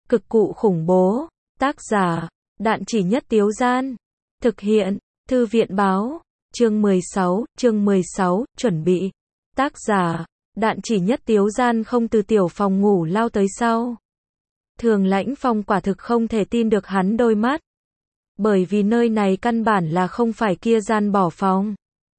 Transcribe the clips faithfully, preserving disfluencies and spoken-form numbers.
Cực cụ khủng bố. Tác giả, Đạn Chỉ Nhất Tiếu Gian. Thực hiện, Thư viện Báo. Chương mười sáu, chương mười sáu, chuẩn bị. Tác giả, Đạn Chỉ Nhất Tiếu Gian không từ tiểu phòng ngủ lao tới sau. Thường Lãnh Phong quả thực không thể tin được hắn đôi mắt. Bởi vì nơi này căn bản là không phải kia gian bỏ phòng,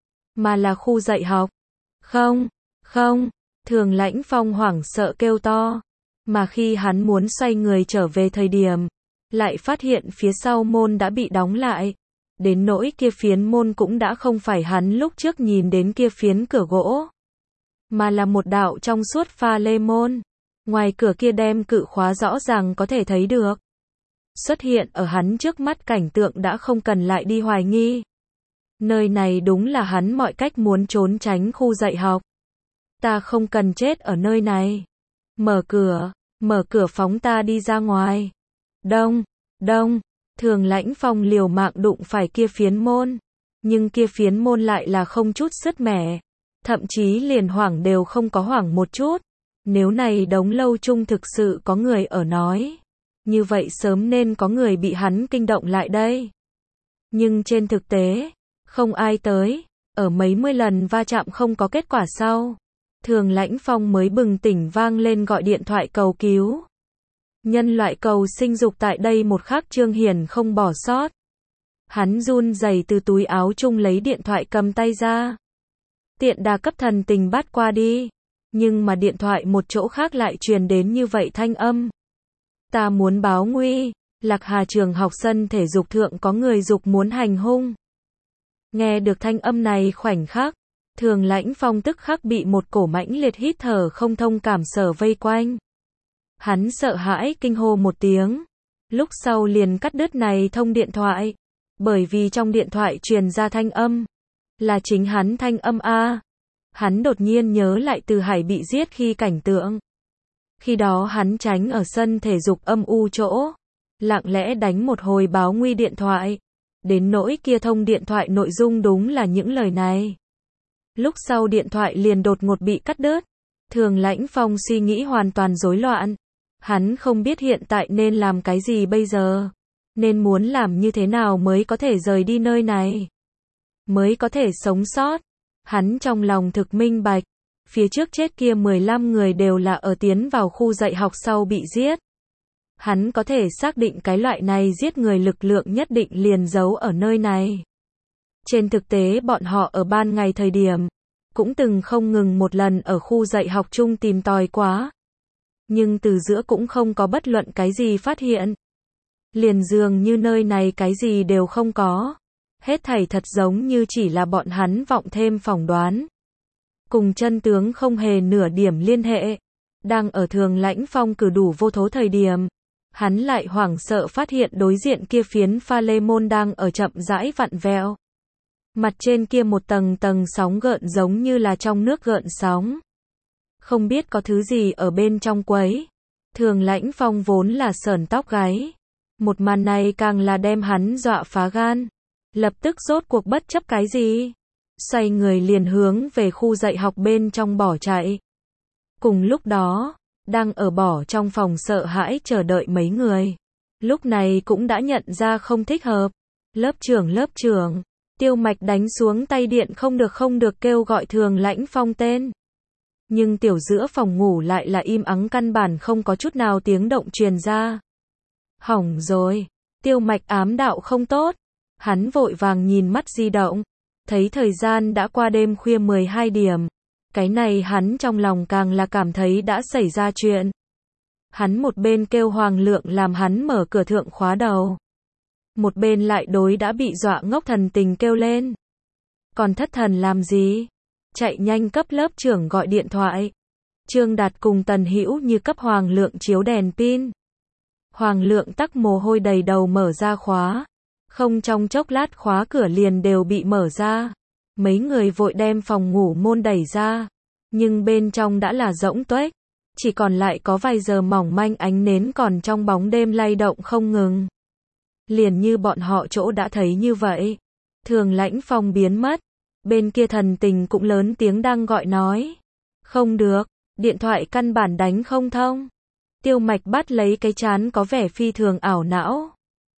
mà là khu dạy học. Không, không, Thường Lãnh Phong hoảng sợ kêu to. Mà khi hắn muốn xoay người trở về thời điểm, lại phát hiện phía sau môn đã bị đóng lại. Đến nỗi kia phiến môn cũng đã không phải hắn lúc trước nhìn đến kia phiến cửa gỗ, mà là một đạo trong suốt pha lê môn. Ngoài cửa kia đem cự khóa rõ ràng có thể thấy được. Xuất hiện ở hắn trước mắt cảnh tượng đã không cần lại đi hoài nghi. Nơi này đúng là hắn mọi cách muốn trốn tránh khu dạy học. Ta không cần chết ở nơi này. Mở cửa, mở cửa phóng ta đi ra ngoài. Đông, đông, Thường Lãnh Phong liều mạng đụng phải kia phiến môn. Nhưng kia phiến môn lại là không chút sứt mẻ. Thậm chí liền hoảng đều không có hoảng một chút. Nếu này đống lâu chung thực sự có người ở nói, như vậy sớm nên có người bị hắn kinh động lại đây. Nhưng trên thực tế, không ai tới. Ở mấy mươi lần va chạm không có kết quả sau, Thường Lãnh Phong mới bừng tỉnh vang lên gọi điện thoại cầu cứu. Nhân loại cầu sinh dục tại đây một khắc Trương Hiền không bỏ sót. Hắn run rẩy từ túi áo chung lấy điện thoại cầm tay ra. Tiện đà cấp thần tình bắt qua đi. Nhưng mà điện thoại một chỗ khác lại truyền đến như vậy thanh âm. Ta muốn báo nguy, Lạc Hà trường học sân thể dục thượng có người dục muốn hành hung. Nghe được thanh âm này khoảnh khắc, Thường Lãnh Phong tức khắc bị một cổ mãnh liệt hít thở không thông cảm sở vây quanh. Hắn sợ hãi kinh hô một tiếng, lúc sau liền cắt đứt này thông điện thoại, bởi vì trong điện thoại truyền ra thanh âm, là chính hắn thanh âm a. Hắn đột nhiên nhớ lại Từ Hải bị giết khi cảnh tượng. Khi đó hắn tránh ở sân thể dục âm u chỗ, lặng lẽ đánh một hồi báo nguy điện thoại. Đến nỗi kia thông điện thoại nội dung đúng là những lời này. Lúc sau điện thoại liền đột ngột bị cắt đứt. Thường Lãnh Phong suy nghĩ hoàn toàn rối loạn. Hắn không biết hiện tại nên làm cái gì bây giờ. Nên muốn làm như thế nào mới có thể rời đi nơi này, mới có thể sống sót. Hắn trong lòng thực minh bạch, phía trước chết kia mười lăm người đều là ở tiến vào khu dạy học sau bị giết. Hắn có thể xác định cái loại này giết người lực lượng nhất định liền giấu ở nơi này. Trên thực tế bọn họ ở ban ngày thời điểm, cũng từng không ngừng một lần ở khu dạy học chung tìm tòi quá. Nhưng từ giữa cũng không có bất luận cái gì phát hiện. Liền dường như nơi này cái gì đều không có. Hết thảy thật giống như chỉ là bọn hắn vọng thêm phỏng đoán. Cùng chân tướng không hề nửa điểm liên hệ. Đang ở Thường Lãnh Phong cử đủ vô thố thời điểm, hắn lại hoảng sợ phát hiện đối diện kia phiến pha lê môn đang ở chậm rãi vặn vẹo. Mặt trên kia một tầng tầng sóng gợn giống như là trong nước gợn sóng. Không biết có thứ gì ở bên trong quấy. Thường Lãnh Phong vốn là sởn tóc gáy. Một màn này càng là đem hắn dọa phá gan. Lập tức rốt cuộc bất chấp cái gì, xoay người liền hướng về khu dạy học bên trong bỏ chạy. Cùng lúc đó, đang ở bỏ trong phòng sợ hãi chờ đợi mấy người, lúc này cũng đã nhận ra không thích hợp. Lớp trưởng lớp trưởng, Tiêu Mạch đánh xuống tay điện không được không được kêu gọi Thường Lãnh Phong tên. Nhưng tiểu giữa phòng ngủ lại là im ắng căn bản không có chút nào tiếng động truyền ra. Hỏng rồi, Tiêu Mạch ám đạo không tốt. Hắn vội vàng nhìn mắt di động, thấy thời gian đã qua đêm khuya mười hai điểm. Cái này hắn trong lòng càng là cảm thấy đã xảy ra chuyện. Hắn một bên kêu Hoàng Lượng làm hắn mở cửa thượng khóa đầu, một bên lại đối đã bị dọa ngốc thần tình kêu lên. Còn thất thần làm gì? Chạy nhanh cấp lớp trưởng gọi điện thoại. Trương Đạt cùng Tần Hữu như cấp Hoàng Lượng chiếu đèn pin. Hoàng Lượng tắc mồ hôi đầy đầu mở ra khóa. Không trong chốc lát khóa cửa liền đều bị mở ra. Mấy người vội đem phòng ngủ môn đẩy ra. Nhưng bên trong đã là rỗng tuếch. Chỉ còn lại có vài giờ mỏng manh ánh nến còn trong bóng đêm lay động không ngừng. Liền như bọn họ chỗ đã thấy như vậy. Thường Lãnh Phong biến mất. Bên kia thần tình cũng lớn tiếng đang gọi nói. Không được, điện thoại căn bản đánh không thông. Tiêu Mạch bắt lấy cái trán có vẻ phi thường ảo não.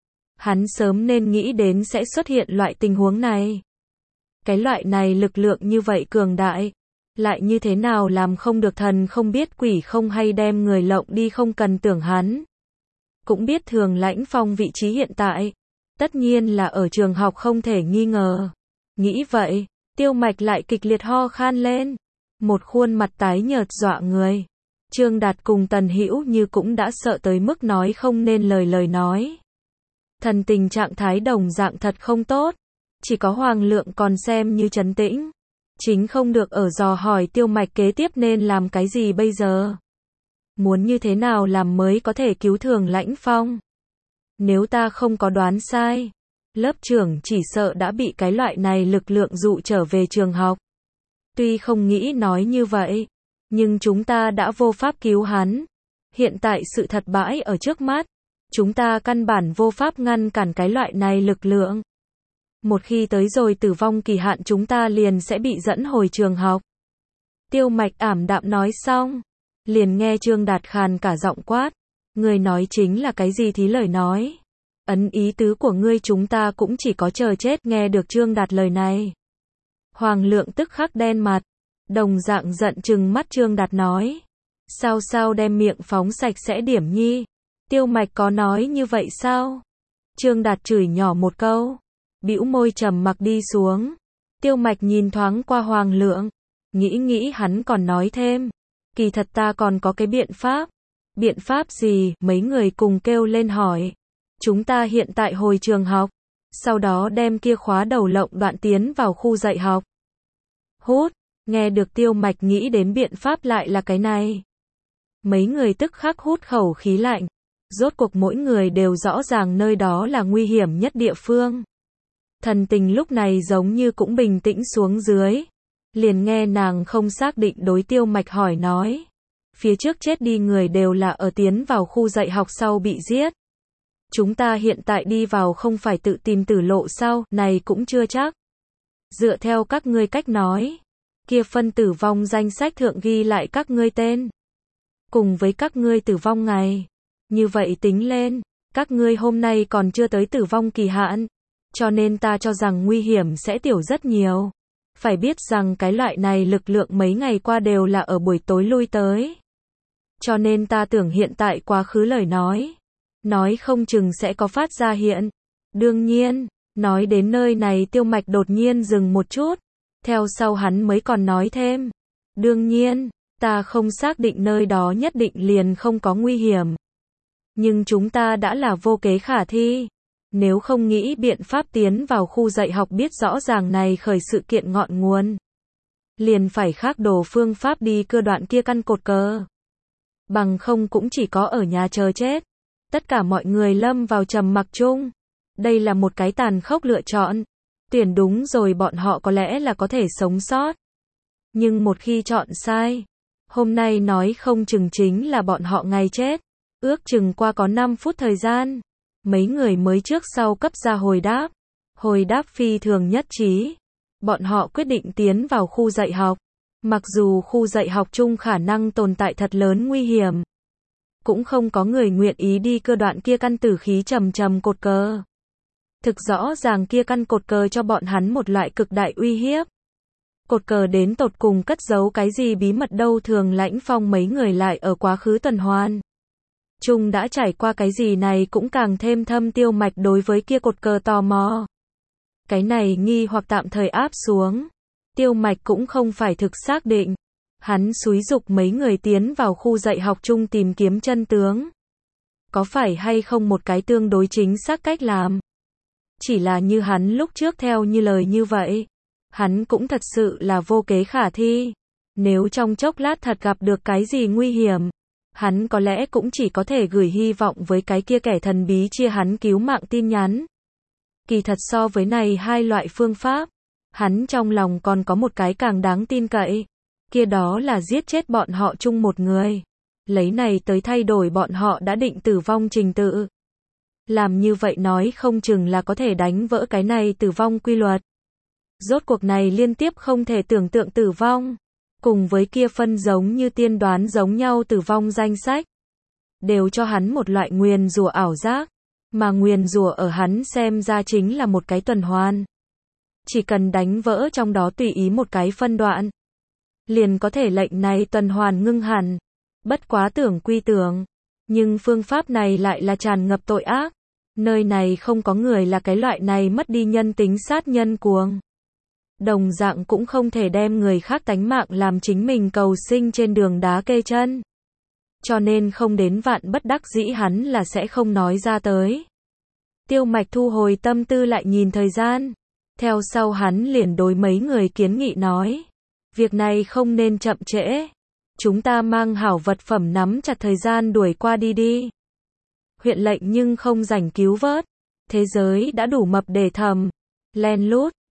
Hắn sớm nên nghĩ đến sẽ xuất hiện loại tình huống này. Cái loại này lực lượng như vậy cường đại, lại như thế nào làm không được thần không biết quỷ không hay đem người lộng đi không cần tưởng hắn. Cũng biết Thường Lãnh Phong vị trí hiện tại, tất nhiên là ở trường học không thể nghi ngờ. Nghĩ vậy, Tiêu Mạch lại kịch liệt ho khan lên, một khuôn mặt tái nhợt dọa người. Trương Đạt cùng Tần Hữu Như cũng đã sợ tới mức nói không nên lời lời nói. Thần tình trạng thái đồng dạng thật không tốt, chỉ có Hoàng Lượng còn xem như trấn tĩnh. Chính không được ở dò hỏi Tiêu Mạch kế tiếp nên làm cái gì bây giờ. Muốn như thế nào làm mới có thể cứu Thường Lãnh Phong. Nếu ta không có đoán sai, lớp trưởng chỉ sợ đã bị cái loại này lực lượng dụ trở về trường học. Tuy không nghĩ nói như vậy, nhưng chúng ta đã vô pháp cứu hắn. Hiện tại sự thật bãi ở trước mắt, chúng ta căn bản vô pháp ngăn cản cái loại này lực lượng. Một khi tới rồi tử vong kỳ hạn chúng ta liền sẽ bị dẫn hồi trường học. Tiêu Mạch ảm đạm nói xong, liền nghe Trương Đạt khàn cả giọng quát. Ngươi nói chính là cái gì thí lời nói? Ấn ý tứ của ngươi chúng ta cũng chỉ có chờ chết. Nghe được Trương Đạt lời này, Hoàng Lượng tức khắc đen mặt, đồng dạng giận trừng mắt Trương Đạt nói. Sao sao đem miệng phóng sạch sẽ điểm nhi? Tiêu Mạch có nói như vậy sao? Trương Đạt chửi nhỏ một câu, bĩu môi trầm mặc đi xuống. Tiêu Mạch nhìn thoáng qua Hoàng Lượng, nghĩ nghĩ hắn còn nói thêm. Kỳ thật ta còn có cái biện pháp. Biện pháp gì? Mấy người cùng kêu lên hỏi. Chúng ta hiện tại hồi trường học, sau đó đem kia khóa đầu lộng đoạn tiến vào khu dạy học. Hút, nghe được Tiêu Mạch nghĩ đến biện pháp lại là cái này. Mấy người tức khắc hút khẩu khí lạnh. Rốt cuộc mỗi người đều rõ ràng nơi đó là nguy hiểm nhất địa phương. Thần tình lúc này giống như cũng bình tĩnh xuống dưới. Liền nghe nàng không xác định đối Tiêu Mạch hỏi nói. Phía trước chết đi người đều là ở tiến vào khu dạy học sau bị giết. Chúng ta hiện tại đi vào không phải tự tìm tử lộ sao? Này cũng chưa chắc. Dựa theo các ngươi cách nói, kia phân tử vong danh sách thượng ghi lại các ngươi tên, cùng với các ngươi tử vong ngày. Như vậy tính lên, các ngươi hôm nay còn chưa tới tử vong kỳ hạn, cho nên ta cho rằng nguy hiểm sẽ tiểu rất nhiều. Phải biết rằng cái loại này lực lượng mấy ngày qua đều là ở buổi tối lui tới. Cho nên ta tưởng hiện tại quá khứ lời nói, nói không chừng sẽ có phát ra hiện. Đương nhiên, nói đến nơi này Tiêu Mạch đột nhiên dừng một chút, theo sau hắn mới còn nói thêm. Đương nhiên, ta không xác định nơi đó nhất định liền không có nguy hiểm. Nhưng chúng ta đã là vô kế khả thi. Nếu không nghĩ biện pháp tiến vào khu dạy học biết rõ ràng này khởi sự kiện ngọn nguồn, liền phải khác đồ phương pháp đi cưa đoạn kia căn cột cờ. Bằng không cũng chỉ có ở nhà chờ chết. Tất cả mọi người lâm vào trầm mặc chung. Đây là một cái tàn khốc lựa chọn. Tuyển đúng rồi bọn họ có lẽ là có thể sống sót. Nhưng một khi chọn sai, hôm nay nói không chừng chính là bọn họ ngày chết. Ước chừng qua có năm phút thời gian, mấy người mới trước sau cấp ra hồi đáp. Hồi đáp phi thường nhất trí. Bọn họ quyết định tiến vào khu dạy học. Mặc dù khu dạy học chung khả năng tồn tại thật lớn nguy hiểm, cũng không có người nguyện ý đi cưa đoạn kia căn tử khí trầm trầm cột cờ. Thực rõ ràng kia căn cột cờ cho bọn hắn một loại cực đại uy hiếp. Cột cờ đến tột cùng cất giấu cái gì bí mật đâu? Thường Lãnh Phong mấy người lại ở quá khứ tuần hoàn chung đã trải qua cái gì này cũng càng thêm thâm. Tiêu Mạch đối với kia cột cờ tò mò. Cái này nghi hoặc tạm thời áp xuống. Tiêu Mạch cũng không phải thực xác định. Hắn xúi giục mấy người tiến vào khu dạy học chung tìm kiếm chân tướng. Có phải hay không một cái tương đối chính xác cách làm? Chỉ là như hắn lúc trước theo như lời như vậy, hắn cũng thật sự là vô kế khả thi. Nếu trong chốc lát thật gặp được cái gì nguy hiểm, hắn có lẽ cũng chỉ có thể gửi hy vọng với cái kia kẻ thần bí chia hắn cứu mạng tin nhắn. Kỳ thật so với này hai loại phương pháp, hắn trong lòng còn có một cái càng đáng tin cậy. Kia đó là giết chết bọn họ chung một người. Lấy này tới thay đổi bọn họ đã định tử vong trình tự. Làm như vậy nói không chừng là có thể đánh vỡ cái này tử vong quy luật. Rốt cuộc này liên tiếp không thể tưởng tượng tử vong, cùng với kia phân giống như tiên đoán giống nhau tử vong danh sách. đều cho hắn một loại nguyền rủa ảo giác, mà nguyền rủa ở hắn xem ra chính là một cái tuần hoàn. Chỉ cần đánh vỡ trong đó tùy ý một cái phân đoạn, liền có thể lệnh này tuần hoàn ngưng hẳn. Bất quá tưởng quy tưởng, nhưng phương pháp này lại là tràn ngập tội ác. Nơi này không có người là cái loại này mất đi nhân tính sát nhân cuồng. Đồng dạng cũng không thể đem người khác tánh mạng làm chính mình cầu sinh trên đường đá kê chân. Cho nên không đến vạn bất đắc dĩ hắn là sẽ không nói ra tới. Tiêu Mạch thu hồi tâm tư lại nhìn thời gian. Theo sau hắn liền đối mấy người kiến nghị nói. Việc này không nên chậm trễ. Chúng ta mang hảo vật phẩm nắm chặt thời gian đuổi qua đi đi. Huyện lệnh nhưng không rảnh cứu vớt. Thế giới đã đủ mập để thầm. Len lút.